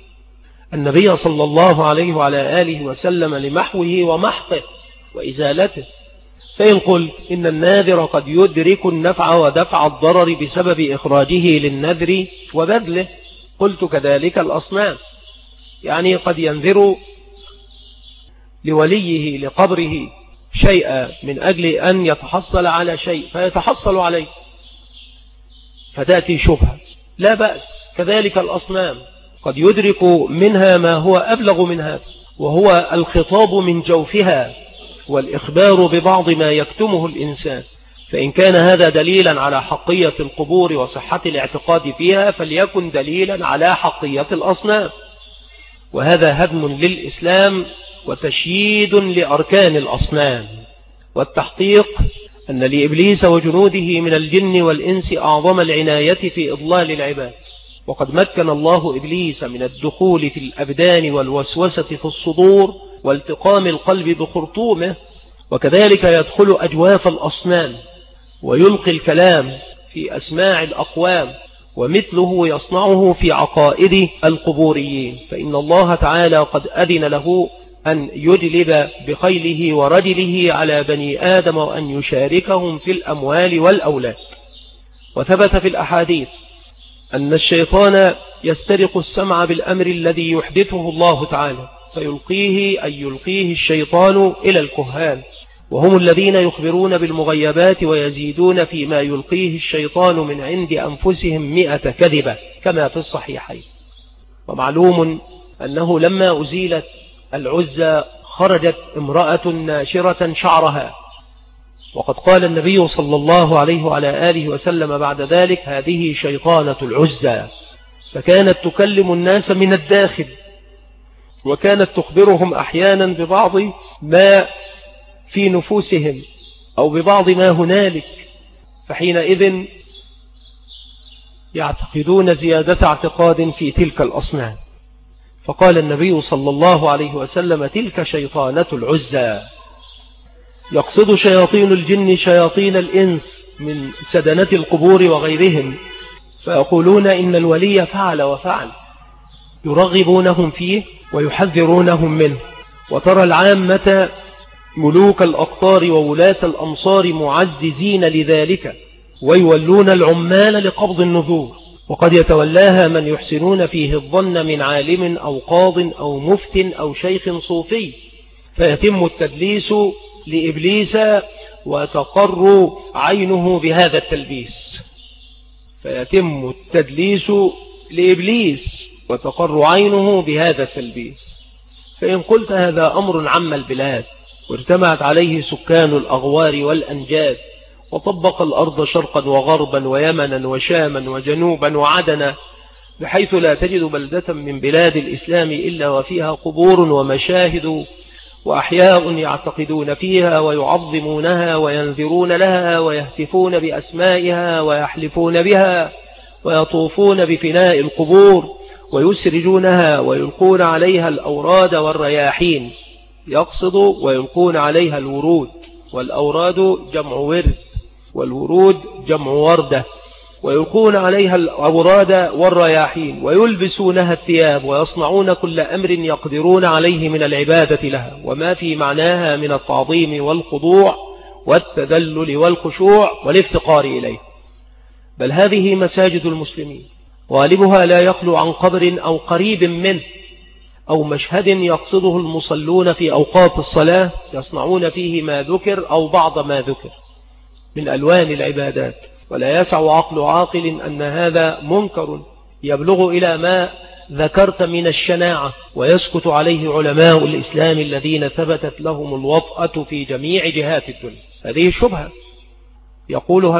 النبي صلى الله عليه وعلى آله وسلم لمحوه ومحقه وإزالته. فإن قلت إن الناذر قد يدرك النفع ودفع الضرر بسبب إخراجه للنذر وبذله، قلت كذلك الأصنام، يعني قد ينذر لوليه لقبره شيئا من أجل أن يتحصل على شيء فيتحصل عليه، فتأتي شبهة. لا بأس. كذلك الأصنام قد يدرك منها ما هو أبلغ من هذا، وهو الخطاب من جوفها والإخبار ببعض ما يكتمه الإنسان. فإن كان هذا دليلا على حقية القبور وصحة الاعتقاد فيها فليكن دليلا على حقية الأصنام، وهذا هدم للإسلام وتشييد لأركان الأصنام. والتحقيق أن لإبليس وجنوده من الجن والإنس أعظم العناية في إضلال العباد، وقد مكن الله إبليس من الدخول في الأبدان والوسوسة في الصدور والتقام القلب بخرطومه، وكذلك يدخل أجواف الأصنام ويلقي الكلام في أسماع الأقوام، ومثله يصنعه في عقائد القبوريين. فإن الله تعالى قد أذن له أن يجلب بخيله ورجله على بني آدم وأن يشاركهم في الأموال والأولاد. وثبت في الأحاديث أن الشيطان يسترق السمع بالأمر الذي يحدثه الله تعالى يلقيه الشيطان إلى الكهان، وهم الذين يخبرون بالمغيبات ويزيدون فيما يلقيه الشيطان من عند أنفسهم 100 كذبة كما في الصحيحين. ومعلوم أنه لما أزيلت العزى خرجت امرأة ناشرة شعرها، وقد قال النبي صلى الله عليه وعلى آله وسلم بعد ذلك: هذه شيطانة العزى. فكانت تكلم الناس من الداخل، وكانت تخبرهم أحيانا ببعض ما في نفوسهم أو ببعض ما هنالك، فحينئذ يعتقدون زيادة اعتقاد في تلك الأصنام. فقال النبي صلى الله عليه وسلم: تلك شيطانة العزى. يقصد شياطين الجن شياطين الإنس من سدنة القبور وغيرهم، فيقولون إن الولي فعل وفعل، يرغبونهم فيه ويحذرونهم منه. وترى العامة ملوك الأقطار وولاة الأمصار معززين لذلك، ويولون العمال لقبض النذور، وقد يتولاها من يحسنون فيه الظن من عالم أو قاض أو مفت أو شيخ صوفي، فيتم التدليس لإبليس وتقر عينه بهذا التلبيس. فيتم التدليس لإبليس وتقر عينه بهذا التلبيس. فإن قلت هذا أمر عم البلاد وارتمعت عليه سكان الأغوار والأنجاد، وطبق الأرض شرقا وغربا ويمنا وشاما وجنوبا وعدنا، بحيث لا تجد بلدة من بلاد الإسلام إلا وفيها قبور ومشاهد وأحياء يعتقدون فيها ويعظمونها وينذرون لها ويهتفون بأسمائها ويحلفون بها ويطوفون بفناء القبور ويسرجونها ويلقون عليها الأوراد والرياحين. يقصد ويلقون عليها الورود، والأوراد جمع ورد والورود جمع وردة، ويلقون عليها الأوراد والرياحين ويلبسونها الثياب ويصنعون كل أمر يقدرون عليه من العبادة لها وما في معناها من التعظيم والخضوع والتذلل والخشوع والافتقار إليه. بل هذه مساجد المسلمين غالبها لا يخلو عن قبر أو قريب منه أو مشهد يقصده المصلون في أوقات الصلاة يصنعون فيه ما ذكر أو بعض ما ذكر من ألوان العبادات. ولا يسع عقل عاقل أن هذا منكر يبلغ إلى ما ذكرت من الشناعة، ويسكت عليه علماء الإسلام الذين ثبتت لهم الوطأة في جميع جهات الدنيا. هذه شبهة يقولها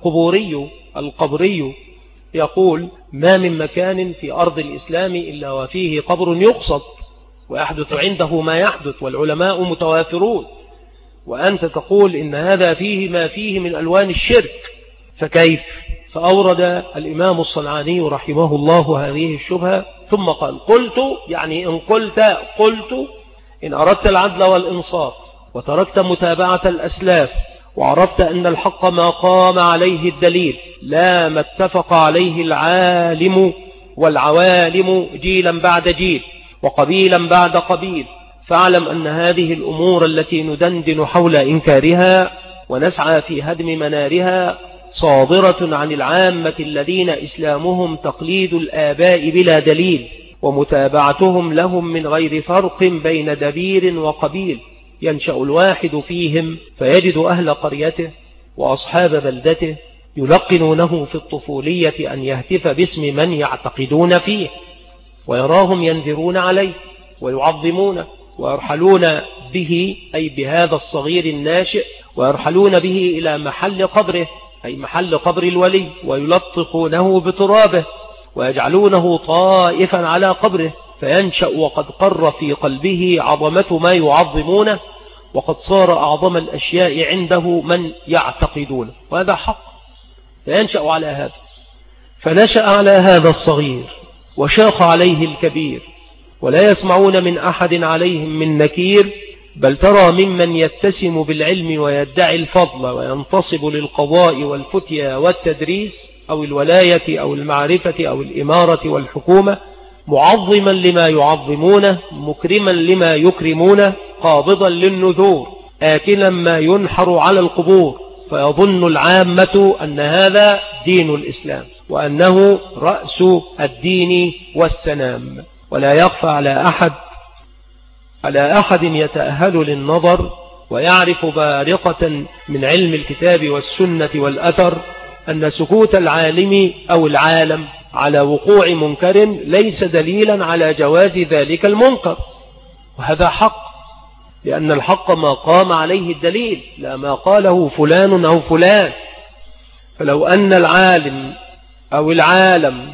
القبري يقول: ما من مكان في أرض الإسلام إلا وفيه قبر يقصد ويحدث عنده ما يحدث والعلماء متوافرون، وأنت تقول إن هذا فيه ما فيه من ألوان الشرك، فكيف؟ فأورد الإمام الصنعاني رحمه الله هذه الشبهة ثم قال: قلت، يعني إن قلت إن أردت العدل والإنصاف وتركت متابعة الأسلاف وعرفت أن الحق ما قام عليه الدليل لا ما اتفق عليه العالم والعوالم جيلا بعد جيل وقبيلا بعد قبيل، فاعلم أن هذه الأمور التي ندندن حول إنكارها ونسعى في هدم منارها صادرة عن العامة الذين إسلامهم تقليد الآباء بلا دليل ومتابعتهم لهم من غير فرق بين دبير وقبيل، ينشأ الواحد فيهم فيجد أهل قريته وأصحاب بلدته يلقنونه في الطفولية أن يهتف باسم من يعتقدون فيه، ويراهم ينذرون عليه ويعظمونه ويرحلون به، أي بهذا الصغير الناشئ، ويرحلون به إلى محل قبره، أي محل قبر الولي، ويلطخونه بترابه ويجعلونه طائفا على قبره، فينشأ وقد قر في قلبه عظمة ما يعظمونه، وقد صار أعظم الأشياء عنده من يعتقدونه، وهذا حق. فينشأ على هذا، فنشأ على هذا الصغير وشاق عليه الكبير، ولا يسمعون من أحد عليهم من نكير، بل ترى ممن يتسم بالعلم ويدعي الفضل وينتصب للقضاء والفتيا والتدريس أو الولاية أو المعرفة أو الإمارة والحكومة معظما لما يعظمونه، مكرما لما يكرمونه، قابضا للنذور، آكلا ما ينحر على القبور، فيظن العامة أن هذا دين الإسلام وأنه رأس الدين والسنام. ولا يخفى على أحد يتأهل للنظر ويعرف بارقة من علم الكتاب والسنة والأثر أن سكوت العالم أو العالم على وقوع منكر ليس دليلا على جواز ذلك المنكر، وهذا حق، لأن الحق ما قام عليه الدليل لا ما قاله فلان أو فلان. فلو أن العالم أو العالم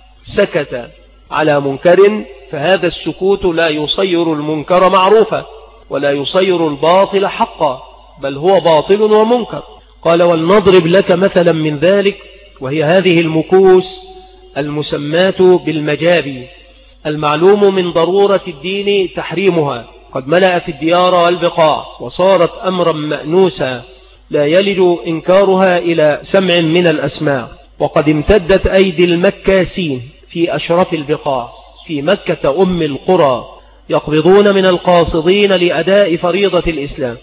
سكت على منكر فهذا السكوت لا يصير المنكر معروفا ولا يصير الباطل حقا، بل هو باطل ومنكر. قال: ولنضرب لك مثلا من ذلك، وهي هذه المكوس المسمات بالمجابي، المعلوم من ضرورة الدين تحريمها، قد ملأت الديار والبقاع وصارت أمرا مأنوسا لا يلج إنكارها إلى سمع من الأسماع، وقد امتدت أيدي المكاسين في أشرف البقاع في مكة أم القرى يقبضون من القاصدين لأداء فريضة الإسلام،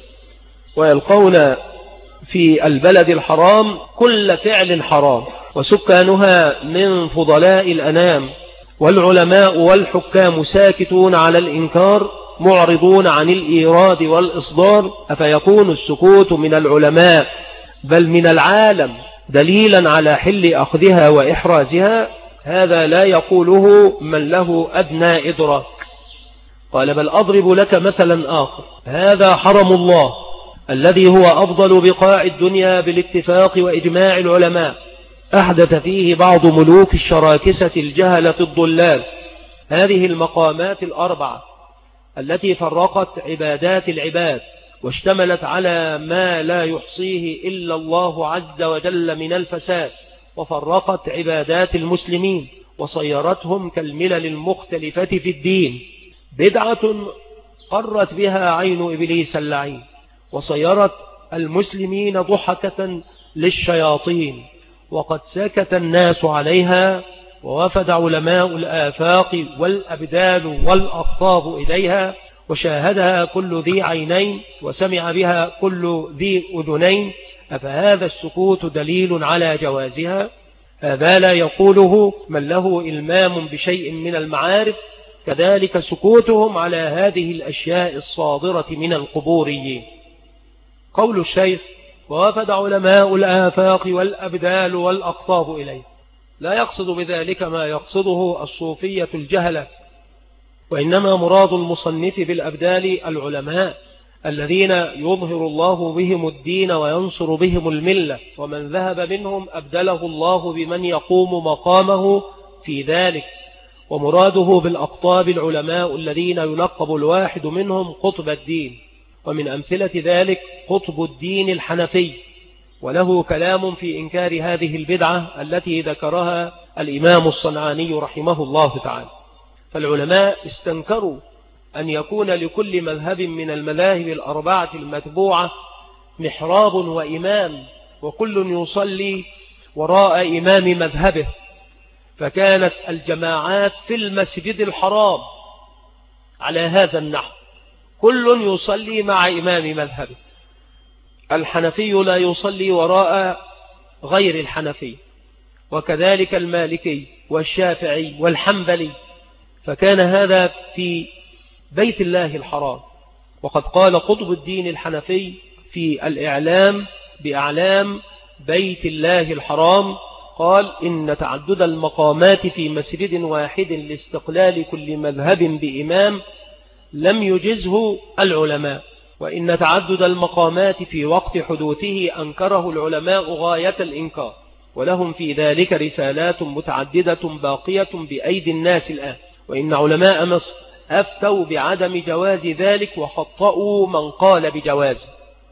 ويلقون في البلد الحرام كل فعل حرام، وسكانها من فضلاء الأنام، والعلماء والحكام ساكتون على الإنكار معرضون عن الإيراد والإصدار. أفيكون السكوت من العلماء بل من العالم دليلا على حل أخذها وإحرازها؟ هذا لا يقوله من له أدنى إدراك. قال: بل أضرب لك مثلا آخر، هذا حرم الله الذي هو أفضل بقاع الدنيا بالاتفاق وإجماع العلماء، أحدث فيه بعض ملوك الشراكسة الجهلة الضلال هذه المقامات الأربعة التي فرقت عبادات العباد واشتملت على ما لا يحصيه إلا الله عز وجل من الفساد، وفرقت عبادات المسلمين وصيرتهم كالملل المختلفة في الدين، بدعة قرت بها عين إبليس اللعين، وصيرت المسلمين ضحكة للشياطين، وقد سكت الناس عليها، ووفد علماء الآفاق والأبدان والأقطاب إليها، وشاهدها كل ذي عينين، وسمع بها كل ذي أذنين. أفهذا السكوت دليل على جوازها؟ هذا لا يقوله من له إلمام بشيء من المعارف، كذلك سكوتهم على هذه الأشياء الصادرة من القبوريين. قول الشيخ: ووفد علماء الآفاق والأبدال والأقطاب إليه، لا يقصد بذلك ما يقصده الصوفية الجهلة، وإنما مراد المصنف بالأبدال العلماء الذين يظهر الله بهم الدين وينصر بهم الملة، ومن ذهب منهم أبدله الله بمن يقوم مقامه في ذلك. ومراده بالأقطاب العلماء الذين يلقب الواحد منهم قطب الدين، ومن أمثلة ذلك قطب الدين الحنفي، وله كلام في إنكار هذه البدعة التي ذكرها الإمام الصنعاني رحمه الله تعالى. فالعلماء استنكروا أن يكون لكل مذهب من المذاهب الأربعة المتبوعة محراب وإمام، وكل يصلي وراء إمام مذهبه، فكانت الجماعات في المسجد الحرام على هذا النحو، كل يصلي مع إمام مذهبه. الحنفي لا يصلي وراء غير الحنفي، وكذلك المالكي والشافعي والحنبلي، فكان هذا في بيت الله الحرام، وقد قال قطب الدين الحنفي في الإعلام بأعلام بيت الله الحرام، قال إن تعدد المقامات في مسجد واحد لاستقلال كل مذهب بإمام لم يجزه العلماء، وإن تعدد المقامات في وقت حدوثه أنكره العلماء غاية الإنكار، ولهم في ذلك رسالات متعددة باقية بأيدي الناس الآن، وإن علماء مصر أفتوا بعدم جواز ذلك وخطأوا من قال بجوازه.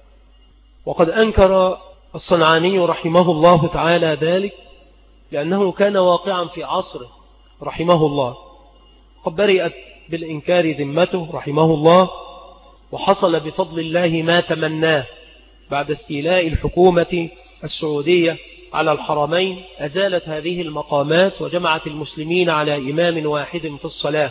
وقد أنكر الصنعاني رحمه الله تعالى ذلك لأنه كان واقعا في عصره رحمه الله، قد برئت بالإنكار ذمته رحمه الله، وحصل بفضل الله ما تمناه بعد استيلاء الحكومة السعودية على الحرمين، أزالت هذه المقامات وجمعت المسلمين على إمام واحد في الصلاة.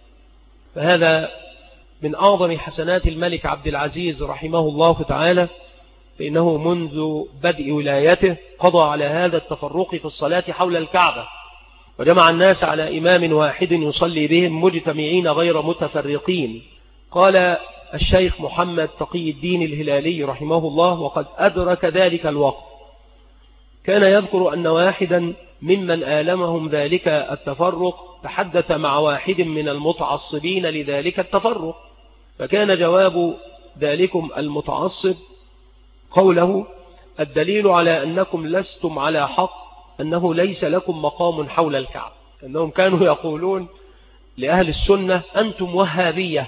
فهذا من أعظم حسنات الملك عبد العزيز رحمه الله تعالى، فإنه منذ بدء ولايته قضى على هذا التفرق في الصلاة حول الكعبة، وجمع الناس على إمام واحد يصلي بهم مجتمعين غير متفرقين. قال الشيخ محمد تقي الدين الهلالي رحمه الله وقد أدرك ذلك الوقت، كان يذكر أن واحدا ممن آلمهم ذلك التفرق تحدث مع واحد من المتعصبين لذلك التفرق، فكان جواب ذلكم المتعصب قوله: الدليل على أنكم لستم على حق أنه ليس لكم مقام حول الكعبة. أنهم كانوا يقولون لأهل السنة أنتم وهابية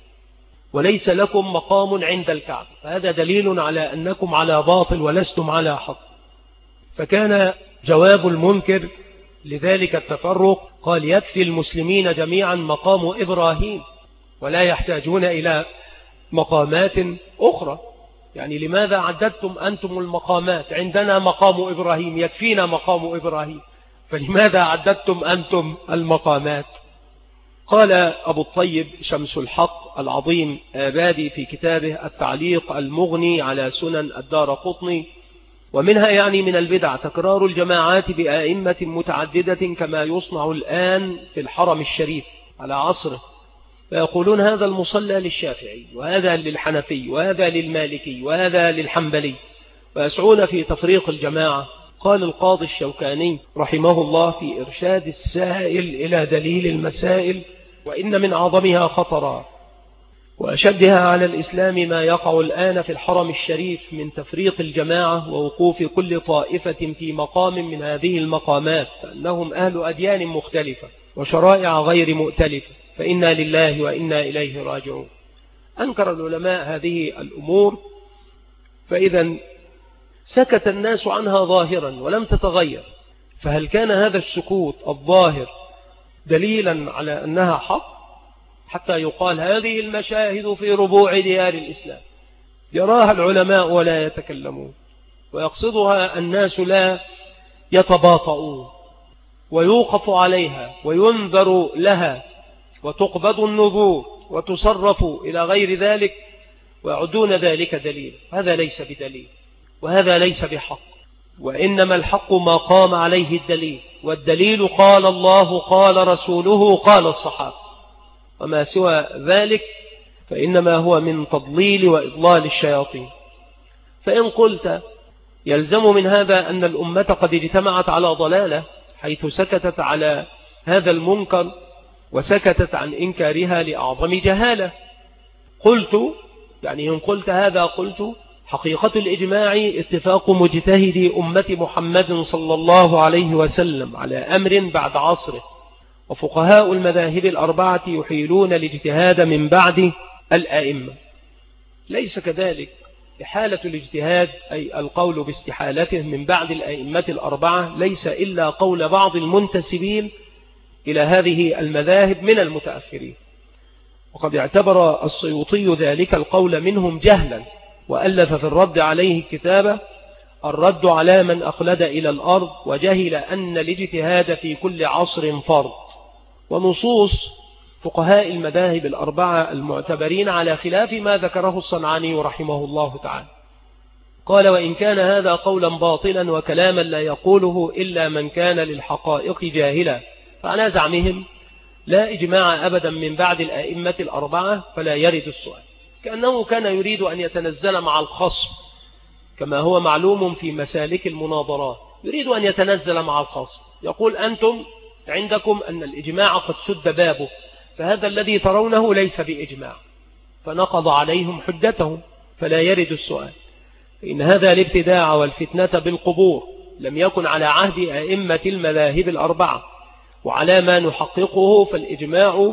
وليس لكم مقام عند الكعبة، فهذا دليل على أنكم على باطل ولستم على حق. فكان جواب المنكر لذلك التفرق قال: يكفي المسلمين جميعا مقام إبراهيم ولا يحتاجون إلى مقامات أخرى، يعني لماذا عددتم أنتم المقامات؟ عندنا مقام إبراهيم، يكفينا مقام إبراهيم، فلماذا عددتم أنتم المقامات؟ قال أبو الطيب شمس الحق العظيم آبادي في كتابه التعليق المغني على سنن الدارقطني: ومنها يعني من البدع تكرار الجماعات بأئمة متعددة كما يصنع الآن في الحرم الشريف على عصره، فيقولون هذا المصلى للشافعي وهذا للحنفي وهذا للمالكي وهذا للحنبلي، ويسعون في تفريق الجماعة. قال القاضي الشوكاني رحمه الله في إرشاد السائل إلى دليل المسائل: وإن من أعظمها خطرا وأشدها على الإسلام ما يقع الآن في الحرم الشريف من تفريق الجماعة ووقوف كل طائفة في مقام من هذه المقامات، فأنهم أهل أديان مختلفة وشرائع غير مؤتلفة، فإنا لله وإنا إليه راجعون. أنكر العلماء هذه الأمور، فإذا سكت الناس عنها ظاهرا ولم تتغير، فهل كان هذا السكوت الظاهر دليلا على أنها حق حتى يقال هذه المشاهد في ربوع ديار الإسلام يراها العلماء ولا يتكلمون، ويقصدها الناس لا يتباطؤون، ويوقف عليها وينذر لها وتقبض النذور وتصرف إلى غير ذلك، ويعدون ذلك دليل؟ هذا ليس بدليل وهذا ليس بحق، وإنما الحق ما قام عليه الدليل، والدليل قال الله قال رسوله قال الصحابة، وما سوى ذلك فإنما هو من تضليل وإضلال الشياطين. فإن قلت يلزم من هذا أن الأمة قد اجتمعت على ضلالة حيث سكتت على هذا المنكر وسكتت عن إنكارها لأعظم جهالة، قلت يعني إن قلت هذا قلت حقيقة الإجماع اتفاق مجتهدي أمة محمد صلى الله عليه وسلم على أمر بعد عصره، وفقهاء المذاهب الأربعة يحيلون الاجتهاد من بعد الأئمة. ليس كذلك، إحالة الاجتهاد أي القول باستحالته من بعد الأئمة الأربعة ليس إلا قول بعض المنتسبين إلى هذه المذاهب من المتأخرين، وقد اعتبر السيوطي ذلك القول منهم جهلا، وألف في الرد عليه كتابه الرد على من أخلد إلى الأرض وجهل أن الاجتهاد في كل عصر فرض. ونصوص فقهاء المذاهب الأربعة المعتبرين على خلاف ما ذكره الصنعاني رحمه الله تعالى. قال: وإن كان هذا قولا باطلا وكلاما لا يقوله إلا من كان للحقائق جاهلا، فعلى زعمهم لا إجماع أبدا من بعد الأئمة الأربعة، فلا يرد السؤال. كأنه كان يريد أن يتنزل مع الخصم، كما هو معلوم في مسالك المناظرات، يريد أن يتنزل مع الخصم، يقول أنتم عندكم أن الإجماع قد سد بابه، فهذا الذي ترونه ليس بإجماع، فنقض عليهم حجتهم، فلا يرد السؤال. إن هذا الابتداع والفتنة بالقبور لم يكن على عهد أئمة المذاهب الأربعة، وعلى ما نحققه فالإجماع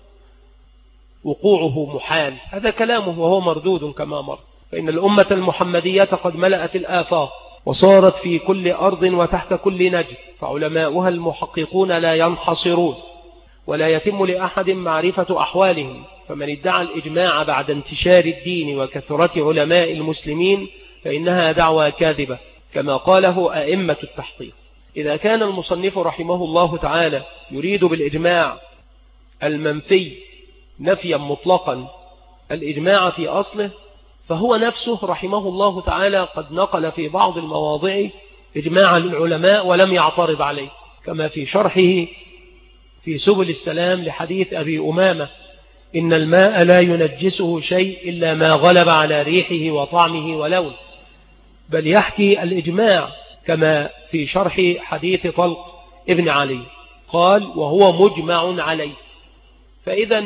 وقوعه محال، هذا كلامه وهو مردود كما مر. فإن الأمة المحمدية قد ملأت الآفاق وصارت في كل أرض وتحت كل نجم، فعلماؤها المحققون لا ينحصرون ولا يتم لأحد معرفة أحوالهم، فمن ادعى الإجماع بعد انتشار الدين وكثرة علماء المسلمين فإنها دعوى كاذبة كما قاله أئمة التحقيق. إذا كان المصنف رحمه الله تعالى يريد بالإجماع المنفي نفيا مطلقا الإجماع في أصله، فهو نفسه رحمه الله تعالى قد نقل في بعض المواضع إجماع للعلماء ولم يعترض عليه، كما في شرحه في سبل السلام لحديث أبي أمامة إن الماء لا ينجسه شيء إلا ما غلب على ريحه وطعمه ولونه، بل يحكي الإجماع كما في شرح حديث طلق ابن علي قال وهو مجمع عليه. فإذا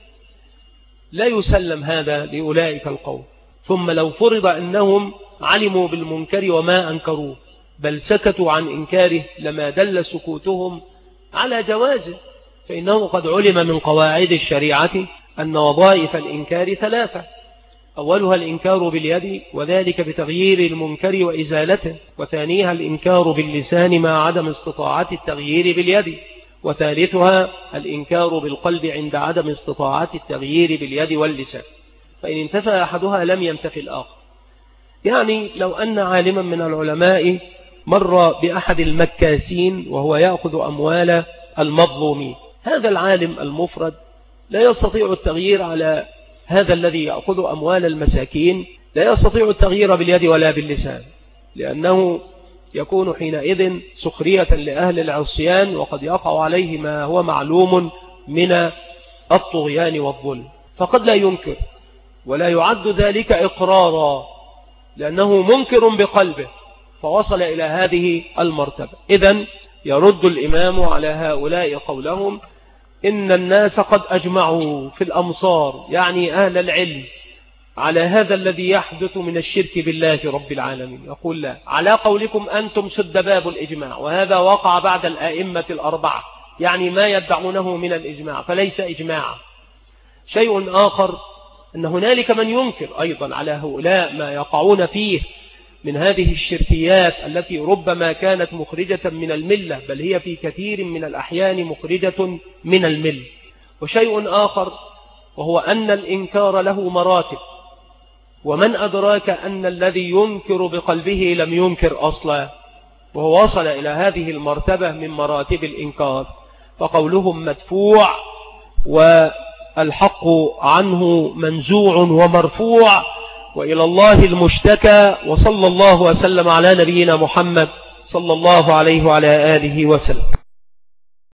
لا يسلم هذا لأولئك القوم. ثم لو فرض أنهم علموا بالمنكر وما أنكروه بل سكتوا عن إنكاره لما دل سكوتهم على جوازه، فإنه قد علم من قواعد الشريعة أن وظائف الإنكار ثلاثة، أولها الإنكار باليد وذلك بتغيير المنكر وإزالته، وثانيها الإنكار باللسان مع عدم استطاعة التغيير باليد، وثالثها الإنكار بالقلب عند عدم استطاعة التغيير باليد واللسان، فإن انتفى أحدها لم ينتفي الآخر. يعني لو أن عالما من العلماء مر بأحد المكاسين وهو يأخذ أموال المظلومين، هذا العالم المفرد لا يستطيع التغيير على هذا الذي يأخذ أموال المساكين، لا يستطيع التغيير باليد ولا باللسان، لأنه يكون حينئذ سخرية لأهل العصيان، وقد يقع عليه ما هو معلوم من الطغيان والظلم، فقد لا ينكر ولا يعد ذلك إقرارا لأنه منكر بقلبه فوصل إلى هذه المرتبة. إذن يرد الإمام على هؤلاء قولهم إن الناس قد أجمعوا في الأمصار، يعني أهل العلم، على هذا الذي يحدث من الشرك بالله رب العالمين. يقول لا، على قولكم أنتم سد باب الإجماع، وهذا وقع بعد الآئمة الأربعة، يعني ما يدعونه من الإجماع فليس إجماعا. شيء آخر أن هنالك من ينكر أيضا على هؤلاء ما يقعون فيه من هذه الشركيات التي ربما كانت مخرجة من الملة، بل هي في كثير من الأحيان مخرجة من الملة. وشيء آخر وهو أن الإنكار له مراتب، ومن أدراك أن الذي ينكر بقلبه لم ينكر أصلا، وهو وصل إلى هذه المرتبة من مراتب الإنكار، فقولهم مدفوع والحق عنه منزوع ومرفوع وإلى الله المشتكى. وصلى الله وسلم على نبينا محمد صلى الله عليه وعلى آله وسلم.